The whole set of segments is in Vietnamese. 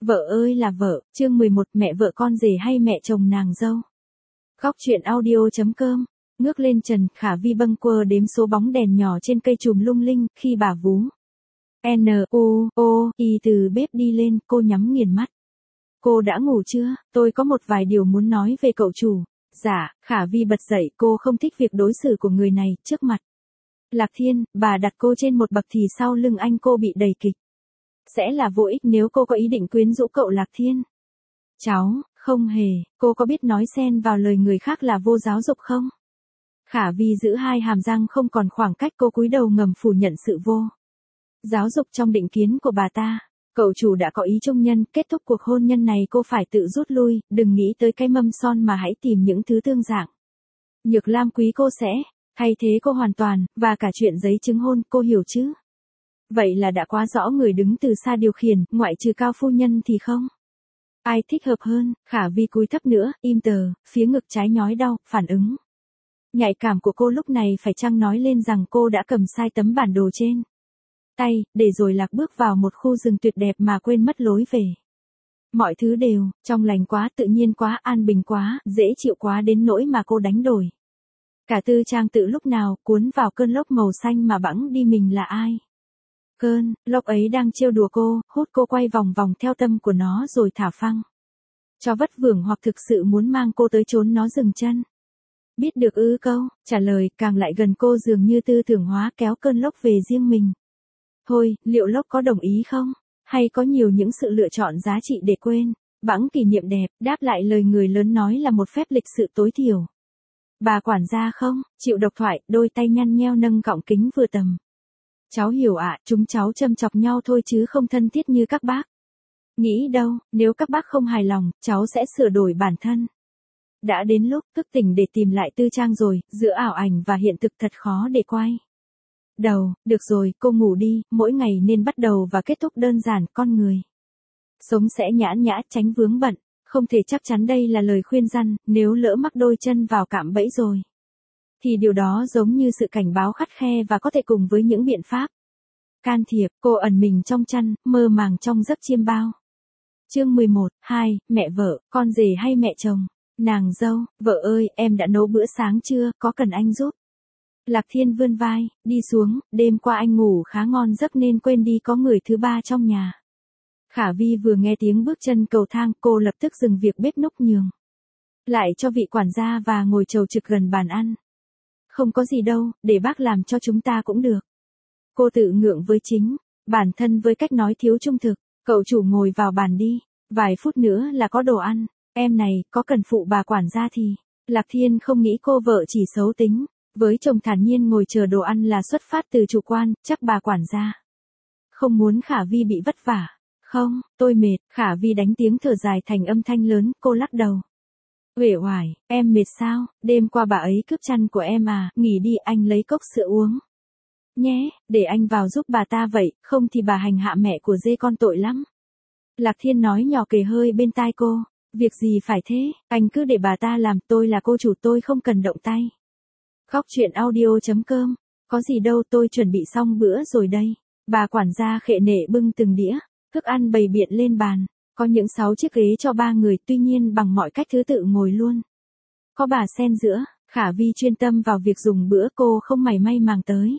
Vợ ơi là vợ, chương 11, mẹ vợ con rể hay mẹ chồng nàng dâu. Góc truyện audio.com. Ngước lên trần, Khả Vi bâng quơ đếm số bóng đèn nhỏ trên cây chùm lung linh, khi bà vú N-U-O-I từ bếp đi lên, cô nhắm nghiền mắt. Cô đã ngủ chưa? Tôi có một vài điều muốn nói về cậu chủ. Dạ, Khả Vi bật dậy, cô không thích việc đối xử của người này, trước mặt Lạc Thiên, bà đặt cô trên một bậc thì sau lưng anh cô bị đầy kịch. Sẽ là vô ích nếu cô có ý định quyến rũ cậu Lạc Thiên. Cháu, không hề, cô có biết nói xen vào lời người khác là vô giáo dục không? Khả Vi giữ hai hàm răng không còn khoảng cách, cô cúi đầu ngầm phủ nhận sự vô giáo dục trong định kiến của bà ta. Cậu chủ đã có ý chung nhân, kết thúc cuộc hôn nhân này cô phải tự rút lui, đừng nghĩ tới cái mâm son mà hãy tìm những thứ tương dạng. Nhược Lam quý cô sẽ thay thế cô hoàn toàn, và cả chuyện giấy chứng hôn, cô hiểu chứ? Vậy là đã quá rõ người đứng từ xa điều khiển, ngoại trừ Cao phu nhân thì không ai thích hợp hơn. Khả Vi cúi thấp nữa, im tờ, phía ngực trái nhói đau, phản ứng nhạy cảm của cô lúc này phải chăng nói lên rằng cô đã cầm sai tấm bản đồ trên tay, để rồi lạc bước vào một khu rừng tuyệt đẹp mà quên mất lối về. Mọi thứ đều trong lành quá, tự nhiên quá, an bình quá, dễ chịu quá đến nỗi mà cô đánh đổi cả tư trang tự lúc nào, cuốn vào cơn lốc màu xanh mà bẵng đi mình là ai. Cơn lốc ấy đang trêu đùa cô, hút cô quay vòng vòng theo tâm của nó rồi thả phăng cho vất vưởng, hoặc thực sự muốn mang cô tới chốn nó dừng chân. Biết được ư? Câu trả lời càng lại gần cô, dường như tư tưởng hóa kéo cơn lốc về riêng mình. Thôi, liệu lốc có đồng ý không? Hay có nhiều những sự lựa chọn giá trị để quên bẵng kỷ niệm đẹp, đáp lại lời người lớn nói là một phép lịch sự tối thiểu. Bà quản gia không chịu độc thoại, đôi tay nhăn nheo nâng gọng kính vừa tầm. Cháu hiểu ạ, chúng cháu châm chọc nhau thôi chứ không thân thiết như các bác nghĩ đâu, nếu các bác không hài lòng, cháu sẽ sửa đổi bản thân. Đã đến lúc thức tỉnh để tìm lại tư trang rồi, giữa ảo ảnh và hiện thực thật khó để quay đầu. Được rồi, cô ngủ đi, mỗi ngày nên bắt đầu và kết thúc đơn giản, con người sống sẽ nhã nhã, tránh vướng bận. Không thể chắc chắn đây là lời khuyên răn, nếu lỡ mắc đôi chân vào cạm bẫy rồi thì điều đó giống như sự cảnh báo khắt khe, và có thể cùng với những biện pháp can thiệp. Cô ẩn mình trong chăn, mơ màng trong giấc chiêm bao. Chương 11, 2, mẹ vợ, con rể hay mẹ chồng, nàng dâu. Vợ ơi, em đã nấu bữa sáng chưa, có cần anh giúp? Lạc Thiên vươn vai, đi xuống, đêm qua anh ngủ khá ngon giấc nên quên đi có người thứ ba trong nhà. Khả Vi vừa nghe tiếng bước chân cầu thang, cô lập tức dừng việc bếp núc nhường lại cho vị quản gia và ngồi chầu trực gần bàn ăn. Không có gì đâu, để bác làm cho chúng ta cũng được. Cô tự ngượng với chính bản thân với cách nói thiếu trung thực. Cậu chủ ngồi vào bàn đi, vài phút nữa là có đồ ăn. Em này, có cần phụ bà quản gia thì. Lạc Thiên không nghĩ cô vợ chỉ xấu tính với chồng thản nhiên ngồi chờ đồ ăn là xuất phát từ chủ quan, chắc bà quản gia không muốn Khả Vi bị vất vả. Không, tôi mệt. Khả Vi đánh tiếng thở dài thành âm thanh lớn, cô lắc đầu uể oải. Em mệt sao? Đêm qua bà ấy cướp chăn của em à? Nghỉ đi, anh lấy cốc sữa uống nhé, để anh vào giúp bà ta vậy, không thì bà hành hạ mẹ của dê con tội lắm. Lạc Thiên nói nhỏ kề hơi bên tai cô. Việc gì phải thế, anh cứ để bà ta làm, tôi là cô chủ, tôi không cần động tay. Góc truyện audio.com. Có gì đâu, tôi chuẩn bị xong bữa rồi đây. Bà quản gia khệ nệ bưng từng đĩa thức ăn bày biện lên bàn. Có những 6 chiếc ghế cho 3 người, tuy nhiên bằng mọi cách thứ tự ngồi luôn. Có bà xen giữa. Khả Vi chuyên tâm vào việc dùng bữa, cô không mảy may màng tới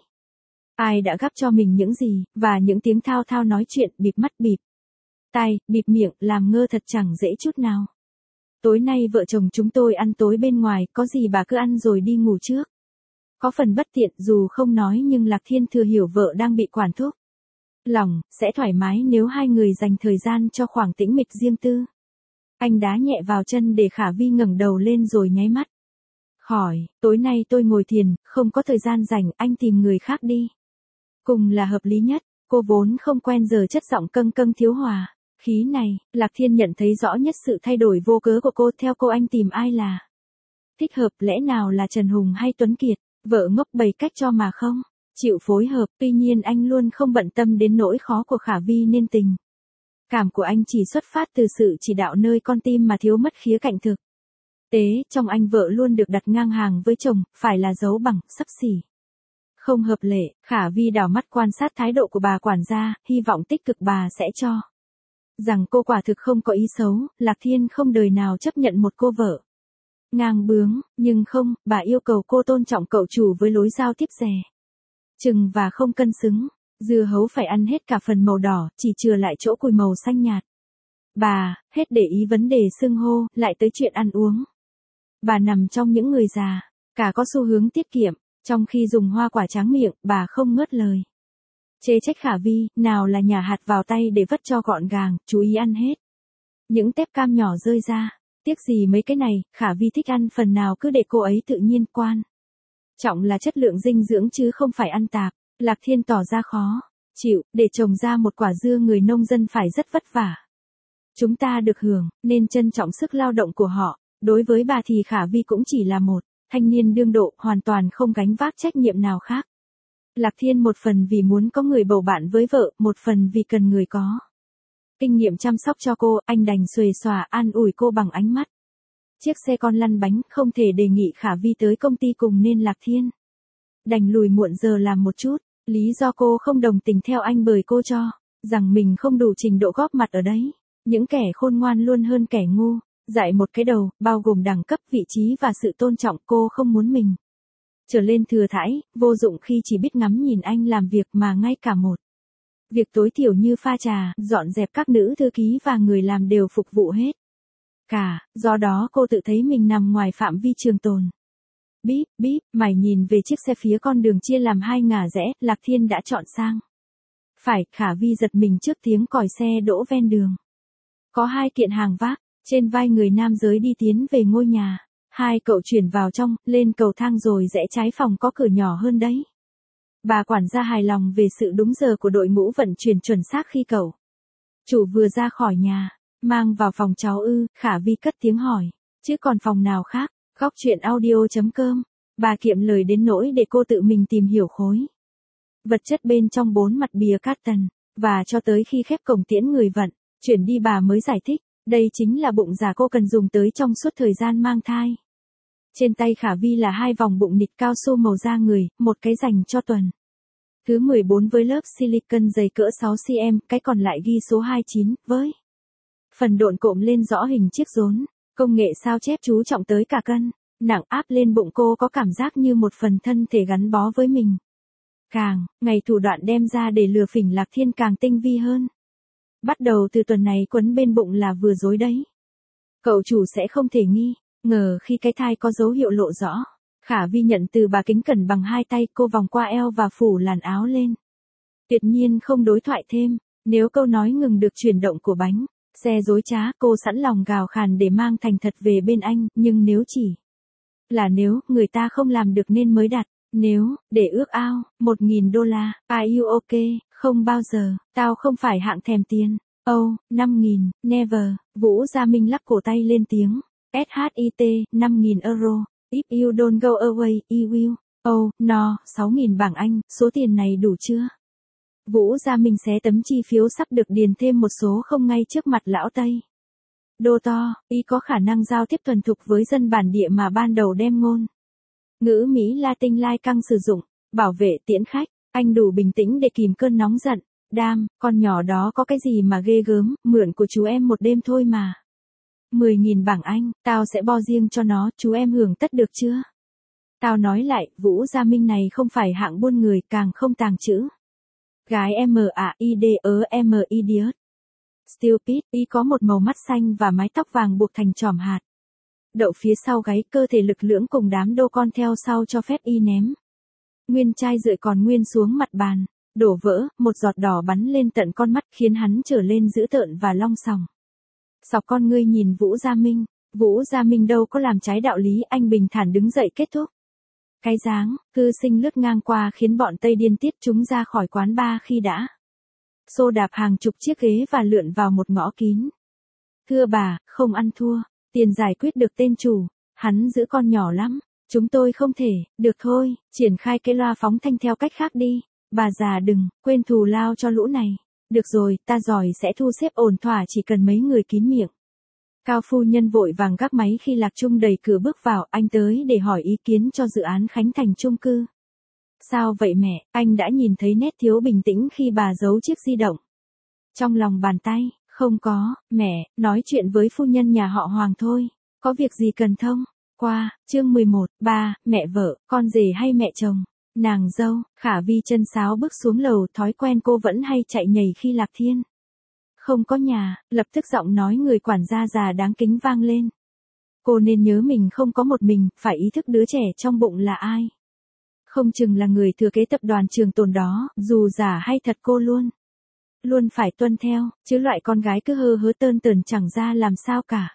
ai đã gắp cho mình những gì, và những tiếng thao thao nói chuyện, bịt mắt bịt tai, bịt miệng, làm ngơ thật chẳng dễ chút nào. Tối nay vợ chồng chúng tôi ăn tối bên ngoài, có gì bà cứ ăn rồi đi ngủ trước. Có phần bất tiện, dù không nói nhưng Lạc Thiên thừa hiểu vợ đang bị quản thúc. Lòng sẽ thoải mái nếu hai người dành thời gian cho khoảng tĩnh mịch riêng tư. Anh đá nhẹ vào chân để Khả Vi ngẩng đầu lên rồi nháy mắt. Khỏi, tối nay tôi ngồi thiền, không có thời gian rảnh, anh tìm người khác đi. Cùng là hợp lý nhất. Cô vốn không quen giờ chất giọng câng câng thiếu hòa khí này. Lạc Thiên nhận thấy rõ nhất sự thay đổi vô cớ của cô. Theo cô, anh tìm ai là thích hợp, lẽ nào là Trần Hùng hay Tuấn Kiệt? Vợ ngốc bày cách cho mà không chịu phối hợp. Tuy nhiên anh luôn không bận tâm đến nỗi khó của Khả Vi, nên tình cảm của anh chỉ xuất phát từ sự chỉ đạo nơi con tim mà thiếu mất khía cạnh thực tế. Trong anh, vợ luôn được đặt ngang hàng với chồng, phải là dấu bằng, xấp xỉ, không hợp lệ. Khả Vi đảo mắt quan sát thái độ của bà quản gia, hy vọng tích cực bà sẽ cho rằng cô quả thực không có ý xấu, Lạc Thiên không đời nào chấp nhận một cô vợ ngang bướng, nhưng không, bà yêu cầu cô tôn trọng cậu chủ với lối giao tiếp dè chừng và không cân xứng. Dưa hấu phải ăn hết cả phần màu đỏ, chỉ chừa lại chỗ cùi màu xanh nhạt. Bà, hết để ý vấn đề xưng hô, lại tới chuyện ăn uống. Bà nằm trong những người già, cả có xu hướng tiết kiệm, trong khi dùng hoa quả tráng miệng, bà không ngớt lời. Chê trách Khả Vi, nào là nhả hạt vào tay để vắt cho gọn gàng, chú ý ăn hết. Những tép cam nhỏ rơi ra, tiếc gì mấy cái này, Khả Vi thích ăn phần nào cứ để cô ấy tự nhiên quan. Trọng là chất lượng dinh dưỡng chứ không phải ăn tạp. Lạc Thiên tỏ ra khó chịu, để trồng ra một quả dưa người nông dân phải rất vất vả. Chúng ta được hưởng, nên trân trọng sức lao động của họ. Đối với bà thì Khả Vi cũng chỉ là một thanh niên đương độ, hoàn toàn không gánh vác trách nhiệm nào khác. Lạc Thiên một phần vì muốn có người bầu bạn với vợ, một phần vì cần người có kinh nghiệm chăm sóc cho cô, anh đành xuề xòa an ủi cô bằng ánh mắt. Chiếc xe con lăn bánh, không thể đề nghị Khả Vi tới công ty cùng nên Lạc Thiên đành lùi muộn giờ làm một chút. Lý do cô không đồng tình theo anh bởi cô cho rằng mình không đủ trình độ góp mặt ở đấy. Những kẻ khôn ngoan luôn hơn kẻ ngu. Dạy một cái đầu, bao gồm đẳng cấp, vị trí và sự tôn trọng, cô không muốn mình trở lên thừa thãi, vô dụng khi chỉ biết ngắm nhìn anh làm việc mà ngay cả một việc tối thiểu như pha trà, dọn dẹp các nữ thư ký và người làm đều phục vụ hết. Do đó cô tự thấy mình nằm ngoài phạm vi trường tồn. Bíp, bíp, mày nhìn về chiếc xe phía con đường chia làm hai ngả rẽ, Lạc Thiên đã chọn sang phải, Khả Vi giật mình trước tiếng còi xe đỗ ven đường. Có hai kiện hàng vác, trên vai người nam giới đi tiến về ngôi nhà. Hai cậu chuyển vào trong, lên cầu thang rồi rẽ trái, phòng có cửa nhỏ hơn đấy. Bà quản gia hài lòng về sự đúng giờ của đội ngũ vận chuyển chuẩn xác khi cậu chủ vừa ra khỏi nhà. Mang vào phòng cháu ư, Khả Vi cất tiếng hỏi. Chứ còn phòng nào khác? Góc chuyện audio.com. Bà kiệm lời đến nỗi để cô tự mình tìm hiểu khối vật chất bên trong 4 mặt bìa cát tần. Và cho tới khi khép cổng tiễn người vận chuyển đi bà mới giải thích. Đây chính là bụng giả cô cần dùng tới trong suốt thời gian mang thai. Trên tay Khả Vi là 2 vòng bụng nịt cao su màu da người, một cái dành cho tuần thứ 14 với lớp silicon dày cỡ 6cm, cái còn lại ghi số 29, với phần độn cộm lên rõ hình chiếc rốn. Công nghệ sao chép chú trọng tới cả cân nặng áp lên bụng, cô có cảm giác như một phần thân thể gắn bó với mình. Ngày thủ đoạn đem ra để lừa phỉnh Lạc Thiên càng tinh vi hơn. Bắt đầu từ tuần này quấn bên bụng là vừa dối đấy. Cậu chủ sẽ không thể nghi ngờ khi cái thai có dấu hiệu lộ rõ. Khả Vi nhận từ bà kính cẩn bằng 2 tay, cô vòng qua eo và phủ làn áo lên. Tuyệt nhiên không đối thoại thêm. Nếu câu nói ngừng được chuyển động của bánh xe dối trá, cô sẵn lòng gào khàn để mang thành thật về bên anh, nhưng nếu chỉ là nếu, người ta không làm được nên mới đặt. Nếu, để ước ao, $1.000, are you okay? Không bao giờ, tao không phải hạng thèm tiền. Oh, 5.000, never. Vũ Gia Minh lắc cổ tay lên tiếng. SHIT, 5.000 euro. If you don't go away, you will. Oh, no, 6.000 bảng Anh, số tiền này đủ chưa? Vũ Gia Minh xé tấm chi phiếu sắp được điền thêm một số không ngay trước mặt lão Tây. Đô to, y có khả năng giao tiếp thuần thục với dân bản địa mà ban đầu đem ngôn ngữ Mỹ Latin lai căng sử dụng, bảo vệ tiễn khách. Anh đủ bình tĩnh để kìm cơn nóng giận. Đam, con nhỏ đó có cái gì mà ghê gớm, mượn của chú em một đêm thôi mà. 10.000 bảng Anh, tao sẽ bo riêng cho nó, chú em hưởng tất được chưa? Tao nói lại, Vũ Gia Minh này không phải hạng buôn người, càng không tàng trữ. Gái idiot. Stupid, y có một màu mắt xanh và mái tóc vàng buộc thành chòm hạt. Đậu phía sau gáy, cơ thể lực lưỡng cùng đám đô con theo sau cho phép y ném nguyên chai rượi còn nguyên xuống mặt bàn. Đổ vỡ, một giọt đỏ bắn lên tận con mắt khiến hắn trở lên dữ tợn và long sòng. Sọc con ngươi nhìn Vũ Gia Minh. Vũ Gia Minh đâu có làm trái đạo lý, anh bình thản đứng dậy kết thúc. Cái dáng, cư sinh lướt ngang qua khiến bọn Tây điên tiết chúng ra khỏi quán bar khi đã xô đạp hàng chục chiếc ghế và lượn vào một ngõ kín. Thưa bà, không ăn thua, tiền giải quyết được tên chủ, hắn giữ con nhỏ lắm, chúng tôi không thể, được thôi, triển khai cái loa phóng thanh theo cách khác đi, bà già đừng, quên thù lao cho lũ này, được rồi, ta giỏi sẽ thu xếp ổn thỏa chỉ cần mấy người kín miệng. Cao phu nhân vội vàng gác máy khi Lạc Trung đẩy cửa bước vào, anh tới để hỏi ý kiến cho dự án khánh thành chung cư. Sao vậy mẹ, anh đã nhìn thấy nét thiếu bình tĩnh khi bà giấu chiếc di động trong lòng bàn tay, Không có, mẹ, nói chuyện với phu nhân nhà họ Hoàng thôi. Có việc gì cần thông? Qua, chương 11, ba, mẹ vợ, con rể hay mẹ chồng? Nàng dâu, Khả Vi chân sáo bước xuống lầu, thói quen cô vẫn hay chạy nhảy khi Lạc Thiên không có nhà, lập tức giọng nói người quản gia già đáng kính vang lên. Cô nên nhớ mình không có một mình, phải ý thức đứa trẻ trong bụng là ai. Không chừng là người thừa kế tập đoàn Trường Tồn đó, dù giả hay thật cô luôn phải tuân theo, chứ loại con gái cứ hơ hớ tơn tởn chẳng ra làm sao cả.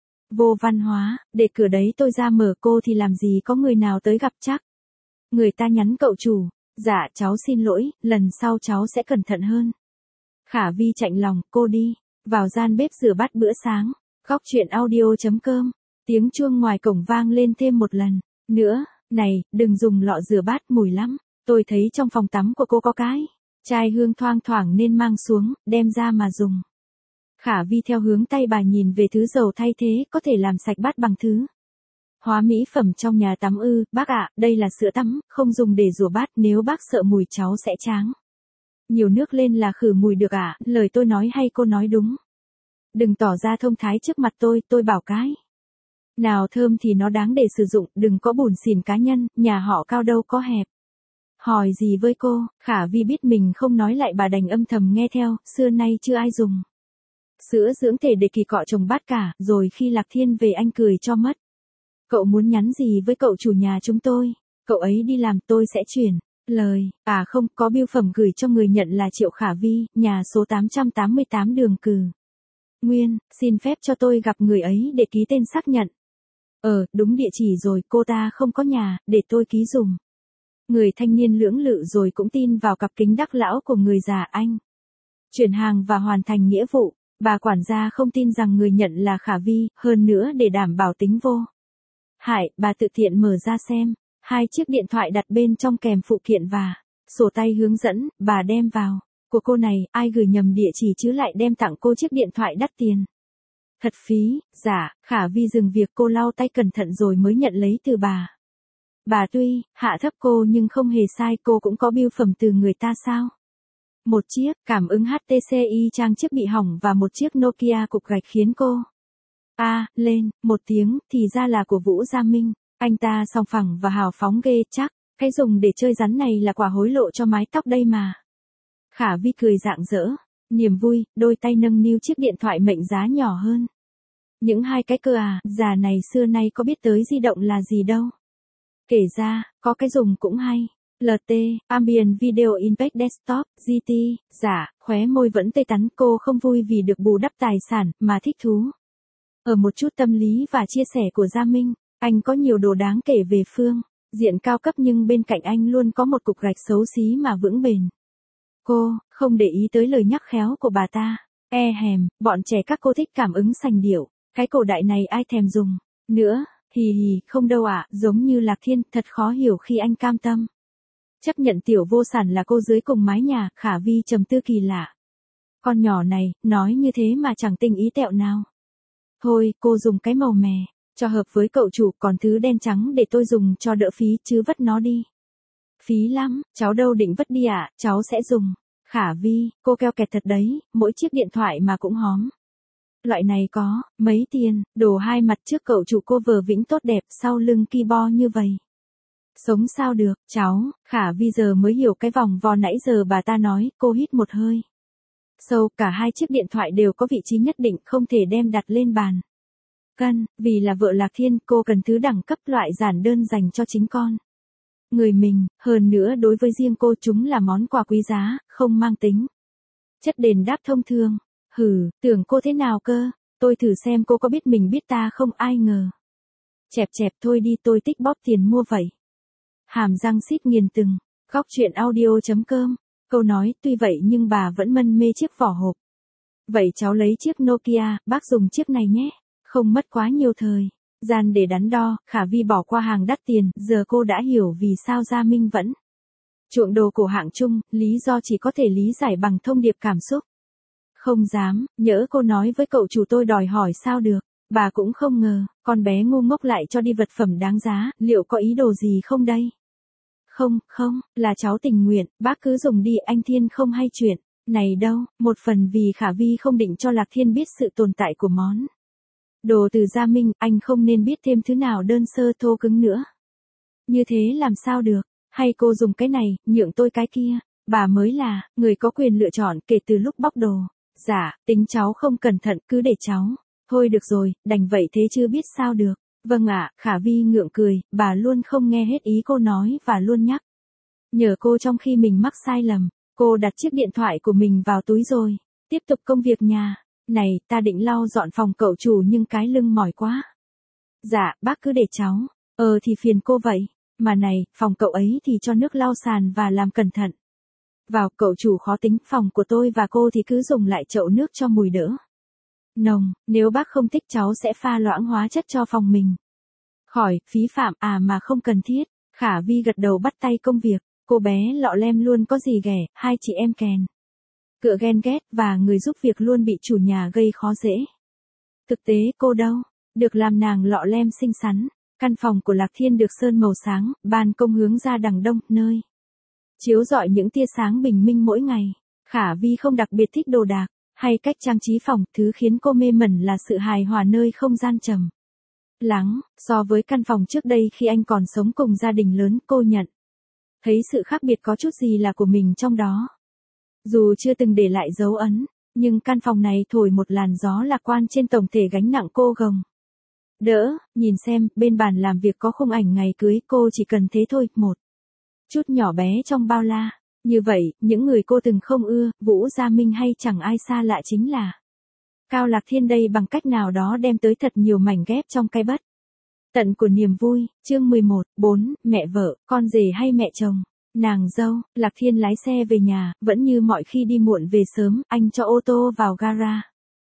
Vô văn hóa, để cửa đấy tôi ra mở cô thì làm gì có người nào tới gặp chắc. Người ta nhắn cậu chủ, dạ cháu xin lỗi, lần sau cháu sẽ cẩn thận hơn. Khả Vi chạnh lòng, cô đi, vào gian bếp rửa bát bữa sáng, góc chuyện audio.com, tiếng chuông ngoài cổng vang lên thêm một lần, nữa, này, đừng dùng lọ rửa bát mùi lắm, tôi thấy trong phòng tắm của cô có cái chai hương thoang thoảng nên mang xuống, đem ra mà dùng. Khả Vi theo hướng tay bà nhìn về thứ dầu thay thế có thể làm sạch bát bằng thứ hóa mỹ phẩm trong nhà tắm ư, bác ạ, đây là sữa tắm, không dùng để rửa bát, nếu bác sợ mùi cháu sẽ tráng nhiều nước lên là khử mùi được ạ, lời tôi nói hay cô nói đúng. Đừng tỏ ra thông thái trước mặt tôi bảo cái nào thơm thì nó đáng để sử dụng, đừng có bủn xỉn cá nhân, nhà họ Cao đâu có hẹp. Hỏi gì với cô, Khả Vi biết mình không nói lại bà đành âm thầm nghe theo, xưa nay chưa ai dùng sữa dưỡng thể để kỳ cọ chồng bát cả, rồi khi Lạc Thiên về anh cười cho mất. Cậu muốn nhắn gì với cậu chủ nhà chúng tôi? Cậu ấy đi làm tôi sẽ chuyển lời, không, có bưu phẩm gửi cho người nhận là Triệu Khả Vi, nhà số 888 đường Cử Nguyên, xin phép cho tôi gặp người ấy để ký tên xác nhận. Đúng địa chỉ rồi, cô ta không có nhà, để tôi ký dùm. Người thanh niên lưỡng lự rồi cũng tin vào cặp kính đắc lão của người già anh. Chuyển hàng và hoàn thành nghĩa vụ, bà quản gia không tin rằng người nhận là Khả Vi, hơn nữa để đảm bảo tính vô hại, bà tự tiện mở ra xem. 2 chiếc điện thoại đặt bên trong kèm phụ kiện và sổ tay hướng dẫn, bà đem vào. Của cô này, ai gửi nhầm địa chỉ chứ lại đem tặng cô chiếc điện thoại đắt tiền. Thật phí, dạ, Khả Vi dừng việc cô lau tay cẩn thận rồi mới nhận lấy từ bà. Bà tuy hạ thấp cô nhưng không hề sai, cô cũng có bưu phẩm từ người ta sao? Một chiếc cảm ứng HTC trang chiếc bị hỏng và một chiếc Nokia cục gạch khiến cô lên một tiếng, thì ra là của Vũ Gia Minh. Anh ta sòng phẳng và hào phóng ghê, chắc cái dùng để chơi rắn này là quả hối lộ cho mái tóc đây mà. Khả Vi cười rạng rỡ, niềm vui, đôi tay nâng niu chiếc điện thoại mệnh giá nhỏ hơn. Những 2 cái cơ già này xưa nay có biết tới di động là gì đâu. Kể ra, có cái dùng cũng hay. LT, Ambient Video Impact Desktop, GT, khóe môi vẫn tê tắn, cô không vui vì được bù đắp tài sản, mà thích thú ở một chút tâm lý và chia sẻ của Gia Minh. Anh có nhiều đồ đáng kể về phương diện cao cấp nhưng bên cạnh anh luôn có một cục gạch xấu xí mà vững bền. Cô không để ý tới lời nhắc khéo của bà ta. Bọn trẻ các cô thích cảm ứng sành điệu. Cái cổ đại này ai thèm dùng nữa, không đâu ạ, giống như Lạc Thiên, thật khó hiểu khi anh cam tâm chấp nhận tiểu vô sản là cô dưới cùng mái nhà. Khả Vi trầm tư kỳ lạ. Con nhỏ này, nói như thế mà chẳng tình ý tẹo nào. Thôi, cô dùng cái màu mè cho hợp với cậu chủ, còn thứ đen trắng để tôi dùng cho đỡ phí, chứ vất nó đi. Phí lắm, cháu đâu định vất đi ạ, cháu sẽ dùng. Khả Vi, cô keo kẹt thật đấy, mỗi chiếc điện thoại mà cũng hóm. Loại này có mấy tiền, đồ 2 mặt trước cậu chủ cô vờ vĩnh tốt đẹp, sau lưng keyboard như vậy. Sống sao được, cháu, Khả Vi giờ mới hiểu cái vòng vo nãy giờ bà ta nói, cô hít một hơi sâu, cả 2 chiếc điện thoại đều có vị trí nhất định, không thể đem đặt lên bàn. Vì là vợ Lạc Thiên, cô cần thứ đẳng cấp, loại giản đơn dành cho chính con người mình, hơn nữa đối với riêng cô chúng là món quà quý giá, không mang tính chất đền đáp thông thường. Tưởng cô thế nào cơ? Tôi thử xem cô có biết mình biết ta không, ai ngờ. Chẹp thôi đi, tôi tích bóp tiền mua vậy. Hàm răng xít nghiền từng. Góc chuyện audio.com. Câu nói, tuy vậy nhưng bà vẫn mân mê chiếc vỏ hộp. Vậy cháu lấy chiếc Nokia, bác dùng chiếc này nhé. Không mất quá nhiều thời gian để đắn đo, Khả Vi bỏ qua hàng đắt tiền, giờ cô đã hiểu vì sao Gia Minh vẫn chuộng đồ cổ hạng trung, lý do chỉ có thể lý giải bằng thông điệp cảm xúc. Không dám, nhỡ cô nói với cậu chủ tôi đòi hỏi sao được, bà cũng không ngờ, con bé ngu ngốc lại cho đi vật phẩm đáng giá, liệu có ý đồ gì không đây? Không, là cháu tình nguyện, bác cứ dùng đi, anh Thiên không hay chuyện. Này đâu, một phần vì Khả Vi không định cho Lạc Thiên biết sự tồn tại của món đồ từ Gia Minh, anh không nên biết thêm thứ nào đơn sơ thô cứng nữa. Như thế làm sao được, hay cô dùng cái này, nhượng tôi cái kia, bà mới là người có quyền lựa chọn kể từ lúc bóc đồ. Dạ, tính cháu không cẩn thận, cứ để cháu. Thôi được rồi, đành vậy thế chưa biết sao được. Vâng ạ, Khả Vi ngượng cười, bà luôn không nghe hết ý cô nói và luôn nhắc nhờ cô trong khi mình mắc sai lầm. Cô đặt chiếc điện thoại của mình vào túi rồi tiếp tục công việc nhà. Này, ta định lau dọn phòng cậu chủ nhưng cái lưng mỏi quá. Dạ, bác cứ để cháu. Thì phiền cô vậy. Mà này, phòng cậu ấy thì cho nước lau sàn và làm cẩn thận. Vào, cậu chủ khó tính, phòng của tôi và cô thì cứ dùng lại chậu nước cho mùi đỡ nồng, nếu bác không thích cháu sẽ pha loãng hóa chất cho phòng mình. Khỏi, phí phạm mà không cần thiết. Khả Vi gật đầu bắt tay công việc, cô bé lọ lem luôn có gì ghẻ, hai chị em kèn cựa ghen ghét và người giúp việc luôn bị chủ nhà gây khó dễ. Thực tế cô đâu, được làm nàng lọ lem xinh xắn. Căn phòng của Lạc Thiên được sơn màu sáng, ban công hướng ra đằng đông, nơi chiếu rọi những tia sáng bình minh mỗi ngày. Khả Vi không đặc biệt thích đồ đạc hay cách trang trí phòng, thứ khiến cô mê mẩn là sự hài hòa nơi không gian trầm lắng. So với căn phòng trước đây khi anh còn sống cùng gia đình lớn, cô nhận thấy sự khác biệt có chút gì là của mình trong đó. Dù chưa từng để lại dấu ấn, nhưng căn phòng này thổi một làn gió lạc quan trên tổng thể gánh nặng cô gồng đỡ. Nhìn xem, bên bàn làm việc có khung ảnh ngày cưới, cô chỉ cần thế thôi, một chút nhỏ bé trong bao la. Như vậy, những người cô từng không ưa, Vũ Gia Minh hay chẳng ai xa lạ chính là Cao Lạc Thiên đây bằng cách nào đó đem tới thật nhiều mảnh ghép trong cái bất tận của niềm vui. Chương 11, 4, mẹ vợ, con rể hay mẹ chồng, nàng dâu. Lạc Thiên lái xe về nhà, vẫn như mọi khi đi muộn về sớm, anh cho ô tô vào gara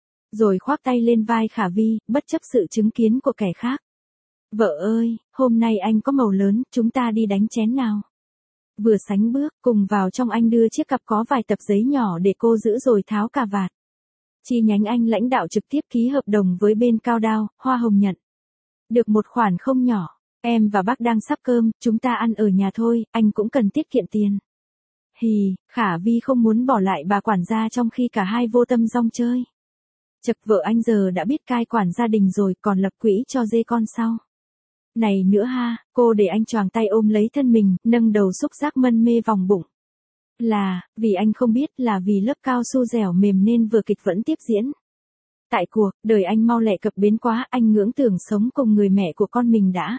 rồi khoác tay lên vai Khả Vi, bất chấp sự chứng kiến của kẻ khác. Vợ ơi, hôm nay anh có màu lớn, chúng ta đi đánh chén nào. Vừa sánh bước, cùng vào trong anh đưa chiếc cặp có vài tập giấy nhỏ để cô giữ rồi tháo cà vạt. Chi nhánh anh lãnh đạo trực tiếp ký hợp đồng với bên Cao Đao, hoa hồng nhận được một khoản không nhỏ. Em và bác đang sắp cơm, chúng ta ăn ở nhà thôi, anh cũng cần tiết kiệm tiền. Hì, Khả Vi không muốn bỏ lại bà quản gia trong khi cả hai vô tâm rong chơi. Chật, vợ anh giờ đã biết cai quản gia đình rồi, còn lập quỹ cho dê con sau này nữa ha. Cô để anh choàng tay ôm lấy thân mình, nâng đầu xúc giác mân mê vòng bụng. Là, vì anh không biết, là vì lớp cao su dẻo mềm nên vừa kịch vẫn tiếp diễn. Tại cuộc, đời anh mau lẹ cập bến quá, anh ngưỡng tưởng sống cùng người mẹ của con mình đã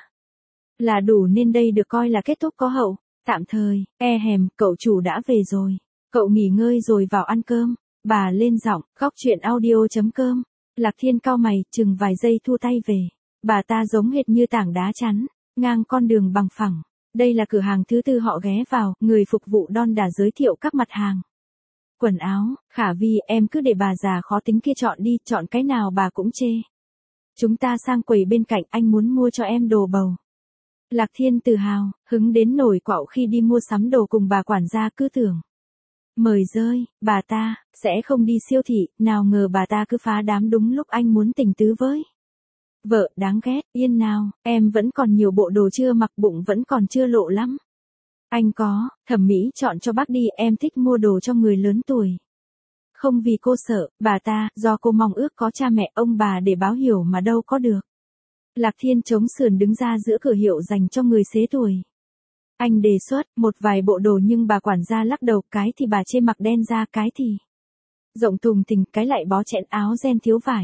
là đủ nên đây được coi là kết thúc có hậu. Tạm thời, cậu chủ đã về rồi. Cậu nghỉ ngơi rồi vào ăn cơm. Bà lên giọng, góc chuyện audio.com. Lạc Thiên cau mày, chừng vài giây thua tay về. Bà ta giống hệt như tảng đá chắn ngang con đường bằng phẳng. Đây là cửa hàng thứ tư họ ghé vào, người phục vụ đon đả giới thiệu các mặt hàng quần áo. Khả Vi, em cứ để bà già khó tính kia chọn đi, chọn cái nào bà cũng chê. Chúng ta sang quầy bên cạnh, anh muốn mua cho em đồ bầu. Lạc Thiên tự hào, hứng đến nổi quạo khi đi mua sắm đồ cùng bà quản gia, cứ tưởng mời rơi, bà ta sẽ không đi siêu thị, nào ngờ bà ta cứ phá đám đúng lúc anh muốn tình tứ với vợ. Đáng ghét. Yên nào, em vẫn còn nhiều bộ đồ chưa mặc, bụng vẫn còn chưa lộ lắm. Anh có thẩm mỹ chọn cho bác đi, em thích mua đồ cho người lớn tuổi. Không vì cô sợ, bà ta, do cô mong ước có cha mẹ ông bà để báo hiểu mà đâu có được. Lạc Thiên chống sườn đứng ra giữa cửa hiệu dành cho người xế tuổi. Anh đề xuất một vài bộ đồ nhưng bà quản gia lắc đầu, cái thì bà chê mặc đen da, cái thì rộng thùng thình, cái lại bó chẽn áo ren thiếu vải.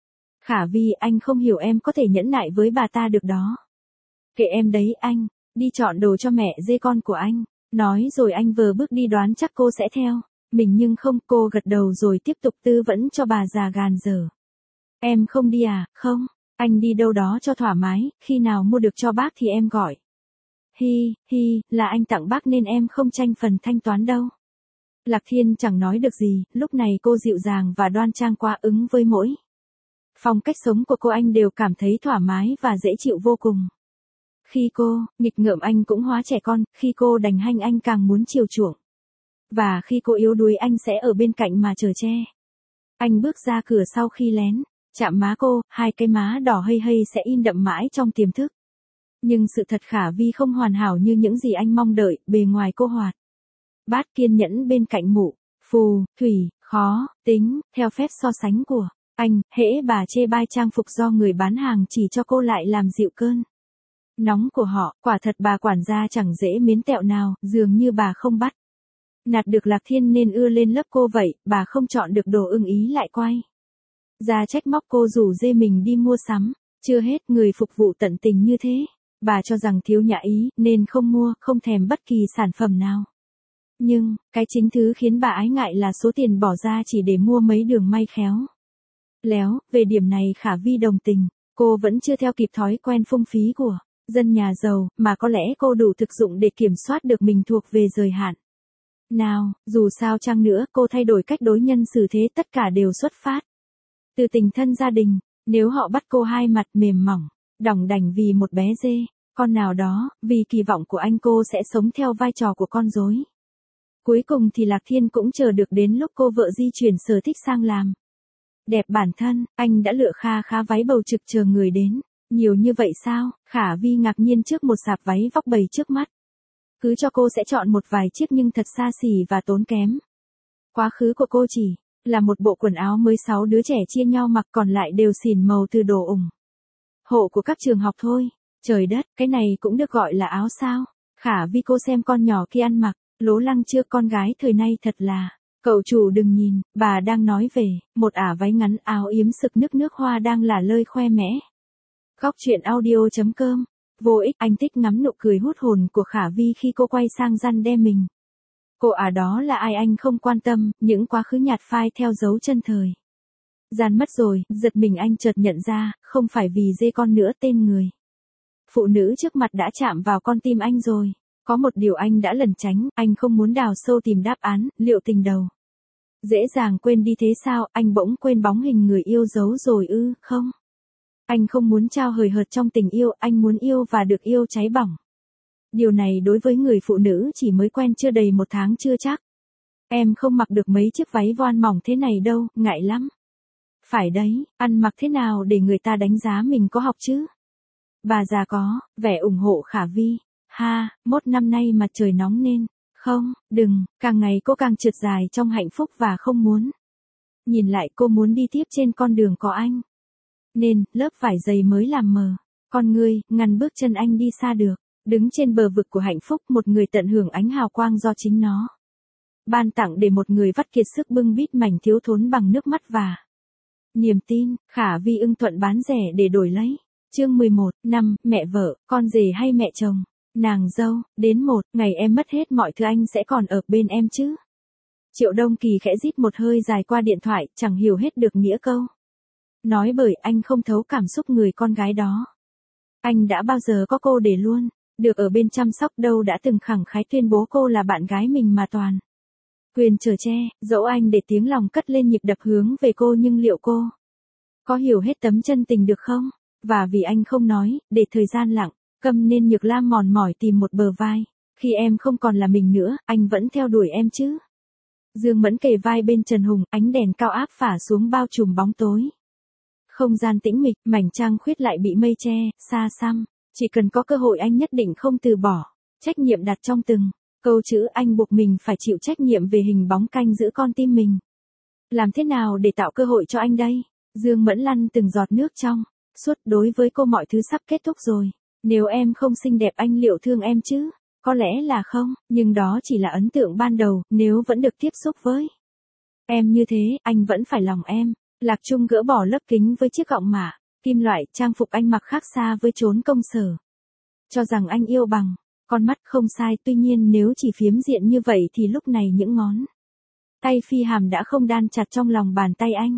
Khả Vi, anh không hiểu em có thể nhẫn nại với bà ta được đó. Kệ em đấy anh, đi chọn đồ cho mẹ dê con của anh. Nói rồi anh vừa bước đi, đoán chắc cô sẽ theo mình nhưng không, cô gật đầu rồi tiếp tục tư vấn cho bà già gàn dở. Em không đi à? Không, anh đi đâu đó cho thoải mái, khi nào mua được cho bác thì em gọi. Là anh tặng bác nên em không tranh phần thanh toán đâu. Lạc Thiên chẳng nói được gì, lúc này cô dịu dàng và đoan trang quá, ứng với mỗi phong cách sống của cô anh đều cảm thấy thoải mái và dễ chịu vô cùng. Khi cô nghịch ngợm anh cũng hóa trẻ con, khi cô đành hanh anh càng muốn chiều chuộng. Và khi cô yếu đuối anh sẽ ở bên cạnh mà chở che. Anh bước ra cửa sau khi lén chạm má cô, hai cái má đỏ hây hây sẽ in đậm mãi trong tiềm thức. Nhưng sự thật Khả Vi không hoàn hảo như những gì anh mong đợi, bề ngoài cô hoạt bát kiên nhẫn bên cạnh mụ phù, thủy, khó, tính, theo phép so sánh của anh, hễ bà chê bai trang phục do người bán hàng chỉ cho cô lại làm dịu cơn nóng của họ, quả thật bà quản gia chẳng dễ miến tẹo nào, dường như bà không bắt nạt được Lạc Thiên nên ưa lên lớp cô vậy, bà không chọn được đồ ưng ý lại quay ra trách móc cô rủ dê mình đi mua sắm, chưa hết người phục vụ tận tình như thế, bà cho rằng thiếu nhã ý nên không mua, không thèm bất kỳ sản phẩm nào. Nhưng, cái chính thứ khiến bà ái ngại là số tiền bỏ ra chỉ để mua mấy đường may khéo léo, về điểm này Khả Vi đồng tình, cô vẫn chưa theo kịp thói quen phung phí của dân nhà giàu, mà có lẽ cô đủ thực dụng để kiểm soát được mình thuộc về giới hạn. Nào, dù sao chăng nữa cô thay đổi cách đối nhân xử thế tất cả đều xuất phát từ tình thân gia đình, nếu họ bắt cô hai mặt mềm mỏng, đỏng đảnh vì một bé dê, con nào đó, vì kỳ vọng của anh cô sẽ sống theo vai trò của con rối. Cuối cùng thì Lạc Thiên cũng chờ được đến lúc cô vợ di chuyển sở thích sang làm đẹp bản thân, anh đã lựa kha khá váy bầu trực chờ người đến. Nhiều như vậy sao? Khả Vi ngạc nhiên trước một sạp váy vóc bầy trước mắt. Cứ cho cô sẽ chọn một vài chiếc nhưng thật xa xỉ và tốn kém. Quá khứ của cô chỉ là một bộ quần áo mới 6 đứa trẻ chia nhau mặc, còn lại đều xỉn màu từ đồ ủng hộ của các trường học thôi. Trời đất, cái này cũng được gọi là áo sao? Khả Vi cô xem con nhỏ kia ăn mặc, lố lăng chưa, con gái thời nay thật là. Cậu chủ đừng nhìn, bà đang nói về một ả váy ngắn áo yếm sực nước hoa đang là lơi khoe mẽ. Góc truyện audio.com. Vô ích, anh thích ngắm nụ cười hút hồn của Khả Vi khi cô quay sang răn đe mình. Cô đó là ai anh không quan tâm, những quá khứ nhạt phai theo dấu chân thời gian mất rồi, giật mình anh chợt nhận ra, không phải vì dê con nữa, tên người phụ nữ trước mặt đã chạm vào con tim anh rồi. Có một điều anh đã lẩn tránh, anh không muốn đào sâu tìm đáp án, liệu tình đầu dễ dàng quên đi thế sao, anh bỗng quên bóng hình người yêu dấu rồi ư? Không. Anh không muốn trao hời hợt trong tình yêu, anh muốn yêu và được yêu cháy bỏng. Điều này đối với người phụ nữ chỉ mới quen chưa đầy 1 tháng chưa chắc. Em không mặc được mấy chiếc váy voan mỏng thế này đâu, ngại lắm. Phải đấy, ăn mặc thế nào để người ta đánh giá mình có học chứ? Bà già có vẻ ủng hộ Khả Vi. Ha, mốt năm nay mặt trời nóng nên. Không, đừng, càng ngày cô càng trượt dài trong hạnh phúc và không muốn. Nhìn lại cô muốn đi tiếp trên con đường có anh. Nên, lớp vải dày mới làm mờ. Con ngươi, ngăn bước chân anh đi xa được. Đứng trên bờ vực của hạnh phúc, một người tận hưởng ánh hào quang do chính nó ban tặng để một người vắt kiệt sức bưng bít mảnh thiếu thốn bằng nước mắt và niềm tin. Khả Vi ưng thuận bán rẻ để đổi lấy. Chương 11, năm, mẹ vợ, con rể hay mẹ chồng? Nàng dâu, đến một ngày em mất hết mọi thứ anh sẽ còn ở bên em chứ? Triệu Đông Kỳ khẽ rít một hơi dài qua điện thoại, chẳng hiểu hết được nghĩa câu nói, bởi anh không thấu cảm xúc người con gái đó. Anh đã bao giờ có cô để luôn được ở bên chăm sóc đâu, đã từng khẳng khái tuyên bố cô là bạn gái mình mà toàn quyền chở che, dẫu anh để tiếng lòng cất lên nhịp đập hướng về cô, nhưng liệu cô có hiểu hết tấm chân tình được không? Và vì anh không nói, để thời gian lặng câm nên Nhược Lam mòn mỏi tìm một bờ vai. Khi em không còn là mình nữa, anh vẫn theo đuổi em chứ? Dương Mẫn kề vai bên Trần Hùng, ánh đèn cao áp phả xuống bao trùm bóng tối. Không gian tĩnh mịch, mảnh trăng khuyết lại bị mây che, xa xăm. Chỉ cần có cơ hội anh nhất định không từ bỏ. Trách nhiệm đặt trong từng câu chữ, anh buộc mình phải chịu trách nhiệm về hình bóng canh giữ con tim mình. Làm thế nào để tạo cơ hội cho anh đây? Dương Mẫn lăn từng giọt nước trong suốt, đối với cô mọi thứ sắp kết thúc rồi. Nếu em không xinh đẹp anh liệu thương em chứ? Có lẽ là không, nhưng đó chỉ là ấn tượng ban đầu, nếu vẫn được tiếp xúc với em như thế, anh vẫn phải lòng em. Lạc Trung gỡ bỏ lớp kính với chiếc gọng mạ kim loại, trang phục anh mặc khác xa với chốn công sở. Cho rằng anh yêu bằng con mắt, không sai, tuy nhiên nếu chỉ phiếm diện như vậy thì lúc này những ngón tay Phi Hàm đã không đan chặt trong lòng bàn tay anh.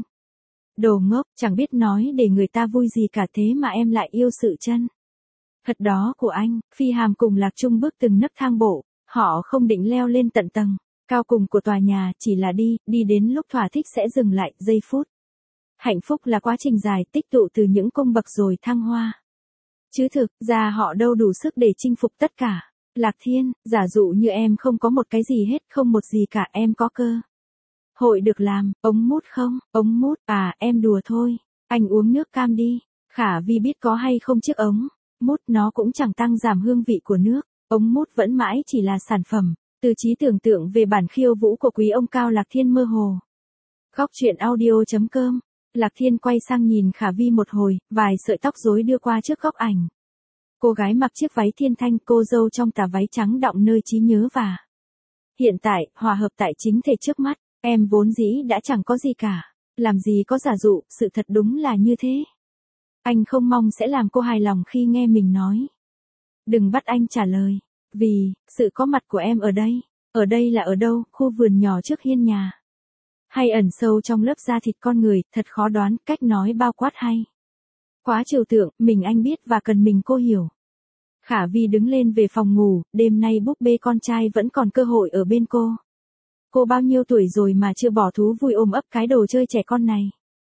Đồ ngốc, chẳng biết nói để người ta vui gì cả, thế mà em lại yêu sự chân thật đó của anh. Phi Hàm cùng Lạc Trung bước từng nấc thang bộ, họ không định leo lên tận tầng cao cùng của tòa nhà, chỉ là đi đến lúc thỏa thích sẽ dừng lại, giây phút. Hạnh phúc là quá trình dài, tích tụ từ những cung bậc rồi thăng hoa. Chứ thực ra họ đâu đủ sức để chinh phục tất cả. Lạc Thiên, giả dụ như em không có một cái gì hết, không một gì cả, em có cơ hội được làm ống mút không? Ống mút à? Em đùa thôi. Anh uống nước cam đi. Khả Vi biết có hay không chiếc ống mút, nó cũng chẳng tăng giảm hương vị của nước. Ống mút vẫn mãi chỉ là sản phẩm Từ trí tưởng tượng về bản khiêu vũ của quý ông Cao Lạc Thiên mơ hồ. Góc truyện audio.com. Lạc Thiên quay sang nhìn Khả Vi một hồi, vài sợi tóc rối đưa qua trước góc ảnh. Cô gái mặc chiếc váy thiên thanh, cô dâu trong tà váy trắng đọng nơi trí nhớ và hiện tại, hòa hợp tại chính thể trước mắt. Em vốn dĩ đã chẳng có gì cả. Làm gì có giả dụ, sự thật đúng là như thế. Anh không mong sẽ làm cô hài lòng khi nghe mình nói. Đừng bắt anh trả lời. Vì, sự có mặt của em ở đây. Ở đây là ở đâu, khu vườn nhỏ trước hiên nhà. Hay ẩn sâu trong lớp da thịt con người, thật khó đoán, cách nói bao quát hay. Quá trừu tượng, mình anh biết và cần mình cô hiểu. Khả Vi đứng lên về phòng ngủ, đêm nay búp bê con trai vẫn còn cơ hội ở bên cô. Cô bao nhiêu tuổi rồi mà chưa bỏ thú vui ôm ấp cái đồ chơi trẻ con này.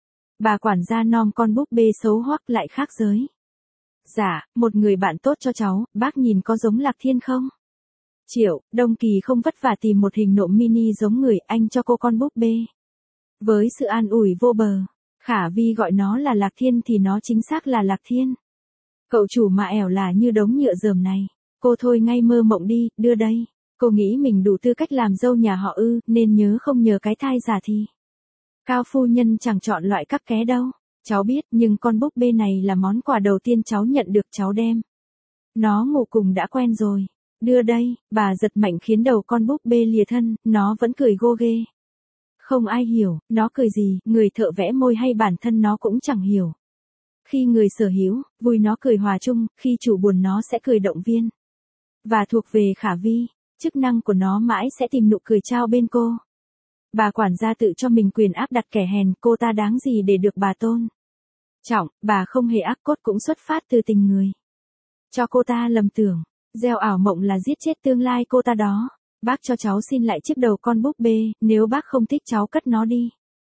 Bà quản gia nom con búp bê xấu hoắc lại khác giới. Dạ, một người bạn tốt cho cháu, bác nhìn có giống Lạc Thiên không? Triệu, Đông Kỳ không vất vả tìm một hình nộm mini giống người, anh cho cô con búp bê. Với sự an ủi vô bờ, Khả Vi gọi nó là Lạc Thiên thì nó chính xác là Lạc Thiên. Cậu chủ mà ẻo là như đống nhựa dờm này. Cô thôi ngay mơ mộng đi, đưa đây. Cô nghĩ mình đủ tư cách làm dâu nhà họ ư, nên nhớ không nhờ cái thai giả thì. Cao phu nhân chẳng chọn loại các ké đâu. Cháu biết, nhưng con búp bê này là món quà đầu tiên cháu nhận được, cháu đem. Nó ngủ cùng đã quen rồi. Đưa đây, bà giật mạnh khiến đầu con búp bê lìa thân, nó vẫn cười gô ghê. Không ai hiểu, nó cười gì, người thợ vẽ môi hay bản thân nó cũng chẳng hiểu. Khi người sở hữu, vui nó cười hòa chung, khi chủ buồn nó sẽ cười động viên. Và thuộc về Khả Vi, chức năng của nó mãi sẽ tìm nụ cười trao bên cô. Bà quản gia tự cho mình quyền áp đặt kẻ hèn, cô ta đáng gì để được bà tôn trọng, bà không hề ác cốt cũng xuất phát từ tình người. Cho cô ta lầm tưởng, gieo ảo mộng là giết chết tương lai cô ta đó. Bác cho cháu xin lại chiếc đầu con búp bê, nếu bác không thích cháu cất nó đi.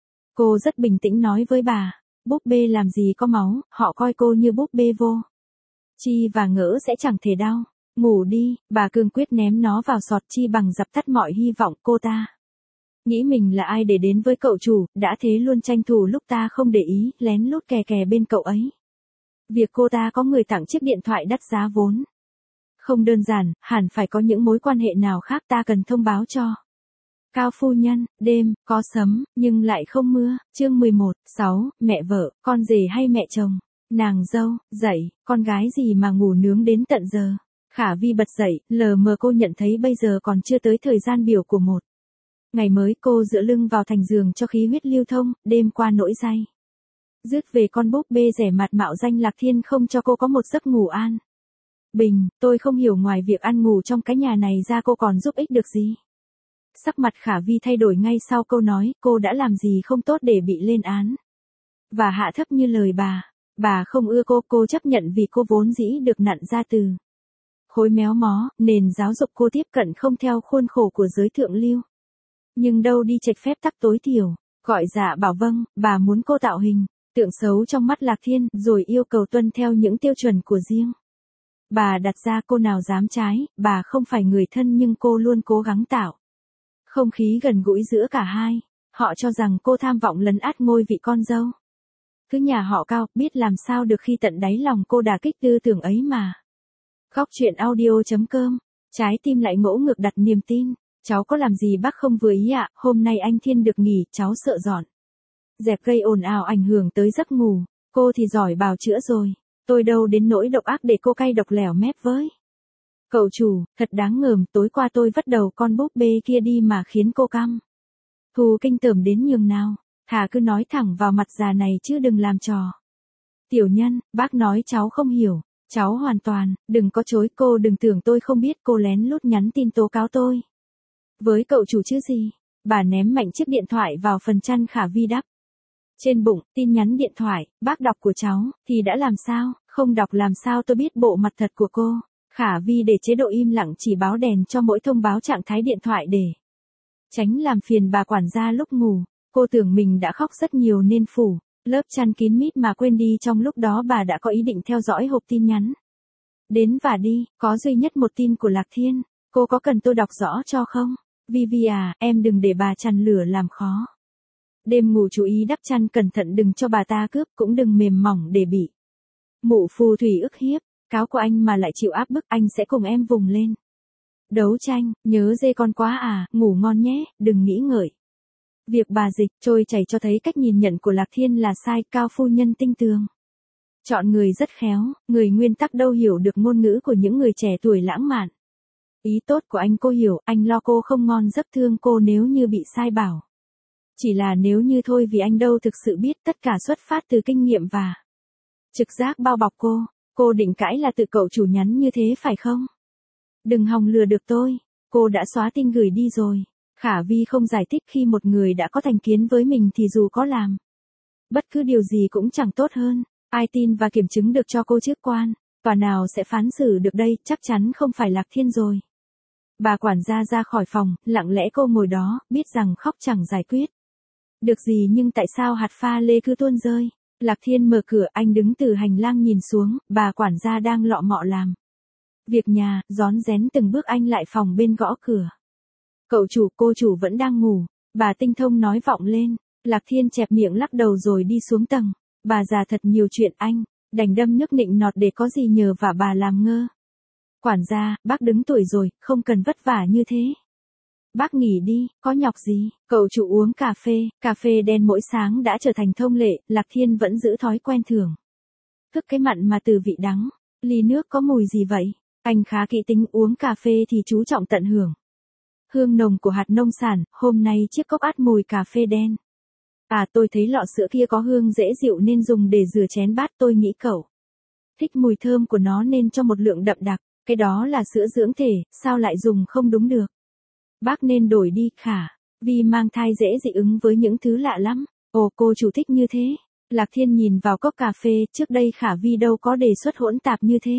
Cô rất bình tĩnh nói với bà, búp bê làm gì có máu, họ coi cô như búp bê vô chi và ngỡ sẽ chẳng thể đau. Ngủ đi, bà cương quyết ném nó vào sọt chi bằng dập tắt mọi hy vọng cô ta. Nghĩ mình là ai để đến với cậu chủ, đã thế luôn tranh thủ lúc ta không để ý, lén lút kè kè bên cậu ấy. Việc cô ta có người tặng chiếc điện thoại đắt giá vốn không đơn giản, hẳn phải có những mối quan hệ nào khác ta cần thông báo cho. Cao phu nhân, đêm, có sấm, nhưng lại không mưa. Chương 11, 6, mẹ vợ, con rể hay mẹ chồng? Nàng dâu, dậy, con gái gì mà ngủ nướng đến tận giờ? Khả Vi bật dậy, lờ mờ cô nhận thấy bây giờ còn chưa tới thời gian biểu của một ngày mới. Cô dựa lưng vào thành giường cho khí huyết lưu thông, đêm qua nỗi day dứt về con búp bê rẻ mạt mạo danh Lạc Thiên không cho cô có một giấc ngủ an bình. Tôi không hiểu ngoài việc ăn ngủ trong cái nhà này ra cô còn giúp ích được gì. Sắc mặt Khả Vi thay đổi ngay sau câu nói, cô đã làm gì không tốt để bị lên án và hạ thấp như lời bà không ưa cô chấp nhận vì cô vốn dĩ được nặn ra từ khối méo mó, nền giáo dục cô tiếp cận không theo khuôn khổ của giới thượng lưu. Nhưng đâu đi chệch phép tắc tối thiểu, gọi dạ bảo vâng, bà muốn cô tạo hình tượng xấu trong mắt Lạc Thiên, rồi yêu cầu tuân theo những tiêu chuẩn của riêng bà đặt ra. Cô nào dám trái, bà không phải người thân nhưng cô luôn cố gắng tạo không khí gần gũi giữa cả hai. Họ cho rằng cô tham vọng lấn át ngôi vị con dâu. Cứ nhà họ Cao, biết làm sao được khi tận đáy lòng cô đả kích tư tưởng ấy mà. Góc truyện audio.com. Trái tim lại ngỗ ngược đặt niềm tin. Cháu có làm gì bác không vừa ý ạ? Hôm nay anh Thiên được nghỉ, cháu sợ dọn dẹp gây ồn ào ảnh hưởng tới giấc ngủ. Cô thì giỏi bào chữa rồi. Tôi đâu đến nỗi độc ác để cô cay độc lẻo mép với. Cậu chủ, thật đáng ngờm, tối qua tôi vất đầu con búp bê kia đi mà khiến cô căm thù kinh tởm đến nhường nào. Thà cứ nói thẳng vào mặt già này chứ đừng làm trò tiểu nhân. Bác nói cháu không hiểu. Cháu hoàn toàn, đừng có chối. Cô đừng tưởng tôi không biết. Cô lén lút nhắn tin tố cáo tôi với cậu chủ chứ gì. Bà ném mạnh chiếc điện thoại vào phần chăn Khả Vi đắp trên bụng. Tin nhắn điện thoại, bác đọc của cháu, thì đã làm sao, không đọc làm sao tôi biết bộ mặt thật của cô. Khả Vi để chế độ im lặng chỉ báo đèn cho mỗi thông báo trạng thái điện thoại để tránh làm phiền bà quản gia lúc ngủ. Cô tưởng mình đã khóc rất nhiều nên phủ lớp chăn kín mít mà quên đi trong lúc đó bà đã có ý định theo dõi hộp tin nhắn đến và đi. Có duy nhất một tin của Lạc Thiên. Cô có cần tôi đọc rõ cho không? Vi à, em đừng để bà chằn lửa làm khó. Đêm ngủ chú ý đắp chăn cẩn thận đừng cho bà ta cướp, cũng đừng mềm mỏng để bị mụ phù thủy ức hiếp. Cáo của anh mà lại chịu áp bức, anh sẽ cùng em vùng lên. Đấu tranh, nhớ dê con quá à, ngủ ngon nhé, đừng nghĩ ngợi. Việc bà dịch trôi chảy cho thấy cách nhìn nhận của Lạc Thiên là sai, Cao phu nhân tinh tường. Chọn người rất khéo, người nguyên tắc đâu hiểu được ngôn ngữ của những người trẻ tuổi lãng mạn. Ý tốt của anh cô hiểu, anh lo cô không ngon giấc, thương cô nếu như bị sai bảo. Chỉ là nếu như thôi, vì anh đâu thực sự biết, tất cả xuất phát từ kinh nghiệm và trực giác bao bọc cô định cãi là tự cậu chủ nhắn như thế phải không? Đừng hòng lừa được tôi, cô đã xóa tin gửi đi rồi. Khả Vi không giải thích, khi một người đã có thành kiến với mình thì dù có làm bất cứ điều gì cũng chẳng tốt hơn. Ai tin và kiểm chứng được cho cô chức quan, tòa nào sẽ phán xử được đây, chắc chắn không phải Lạc Thiên rồi. Bà quản gia ra khỏi phòng, lặng lẽ cô ngồi đó, biết rằng khóc chẳng giải quyết được gì, nhưng tại sao hạt pha lê cứ tuôn rơi? Lạc Thiên mở cửa, anh đứng từ hành lang nhìn xuống, bà quản gia đang lọ mọ làm việc nhà, rón rén từng bước anh lại phòng bên gõ cửa. Cậu chủ, cô chủ vẫn đang ngủ, bà tinh thông nói vọng lên. Lạc Thiên chẹp miệng lắc đầu rồi đi xuống tầng. Bà già thật nhiều chuyện, anh đành đâm nước nịnh nọt để có gì nhờ vả bà làm ngơ. Quản gia, bác đứng tuổi rồi, không cần vất vả như thế. Bác nghỉ đi, có nhọc gì? Cậu chủ uống cà phê đen mỗi sáng đã trở thành thông lệ, Lạc Thiên vẫn giữ thói quen thường. Thức cái mặn mà từ vị đắng. Ly nước có mùi gì vậy? Anh khá kỹ tính, uống cà phê thì chú trọng tận hưởng hương nồng của hạt nông sản, hôm nay chiếc cốc át mùi cà phê đen. À, tôi thấy lọ sữa kia có hương dễ dịu nên dùng để rửa chén bát, tôi nghĩ cậu thích mùi thơm của nó nên cho một lượng đậm đặc, cái đó là sữa dưỡng thể, sao lại dùng không đúng được. Bác nên đổi đi. Khả Vi mang thai dễ dị ứng với những thứ lạ lắm. Ồ, cô chủ thích như thế. Lạc Thiên nhìn vào cốc cà phê, trước đây Khả Vi đâu có đề xuất hỗn tạp như thế.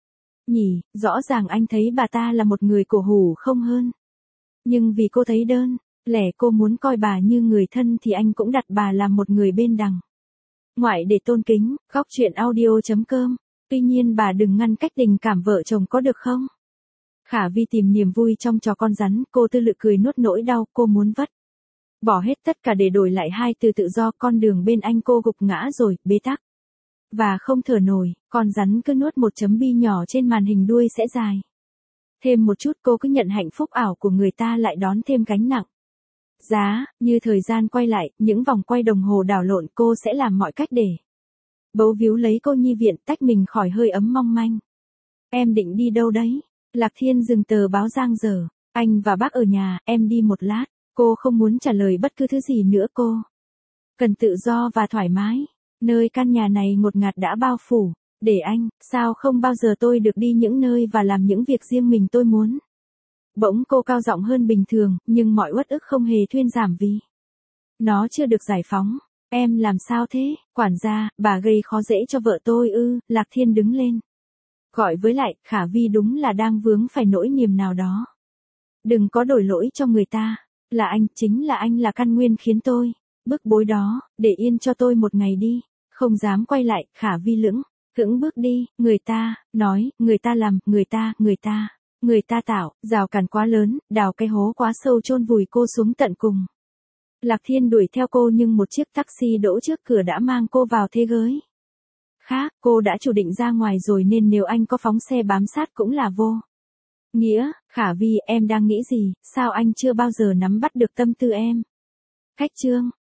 Nhỉ, rõ ràng anh thấy bà ta là một người cổ hủ không hơn. Nhưng vì cô thấy đơn lẻ, cô muốn coi bà như người thân thì anh cũng đặt bà làm một người bên đằng ngoại để tôn kính. Góc truyện audio.com. Tuy nhiên bà đừng ngăn cách tình cảm vợ chồng có được không? Khả Vi tìm niềm vui trong trò con rắn, cô tư lự cười nuốt nỗi đau, cô muốn vứt bỏ hết tất cả để đổi lại hai từ tự do. Con đường bên anh cô gục ngã rồi, bế tắc và không thở nổi, con rắn cứ nuốt một chấm bi nhỏ trên màn hình, đuôi sẽ dài thêm một chút, cô cứ nhận hạnh phúc ảo của người ta lại đón thêm gánh nặng. Như thời gian quay lại, những vòng quay đồng hồ đảo lộn, cô sẽ làm mọi cách để bấu víu lấy cô nhi viện, tách mình khỏi hơi ấm mong manh. Em định đi đâu đấy? Lạc Thiên dừng tờ báo giang dở. Anh và bác ở nhà, em đi một lát. Cô không muốn trả lời bất cứ thứ gì nữa, cô cần tự do và thoải mái. Nơi căn nhà này ngột ngạt đã bao phủ. Để anh, sao không bao giờ tôi được đi những nơi và làm những việc riêng mình tôi muốn. Bỗng cô cao giọng hơn bình thường, nhưng mọi uất ức không hề thuyên giảm vì nó chưa được giải phóng. Em làm sao thế? Quản gia, bà gây khó dễ cho vợ tôi ư? Lạc Thiên đứng lên, gọi với lại, Khả Vi đúng là đang vướng phải nỗi niềm nào đó. Đừng có đổ lỗi cho người ta. Là anh, chính là anh là căn nguyên khiến tôi bức bối đó. Để yên cho tôi một ngày đi. Không dám quay lại, Khả Vi cưỡng bước đi. Người ta nói, người ta làm, người ta tạo, rào cản quá lớn, đào cái hố quá sâu chôn vùi cô xuống tận cùng. Lạc Thiên đuổi theo cô nhưng một chiếc taxi đỗ trước cửa đã mang cô vào thế giới khác. Cô đã chủ định ra ngoài rồi nên nếu anh có phóng xe bám sát cũng là vô nghĩa. Khả Vi, em đang nghĩ gì, sao anh chưa bao giờ nắm bắt được tâm tư em? Khách trương,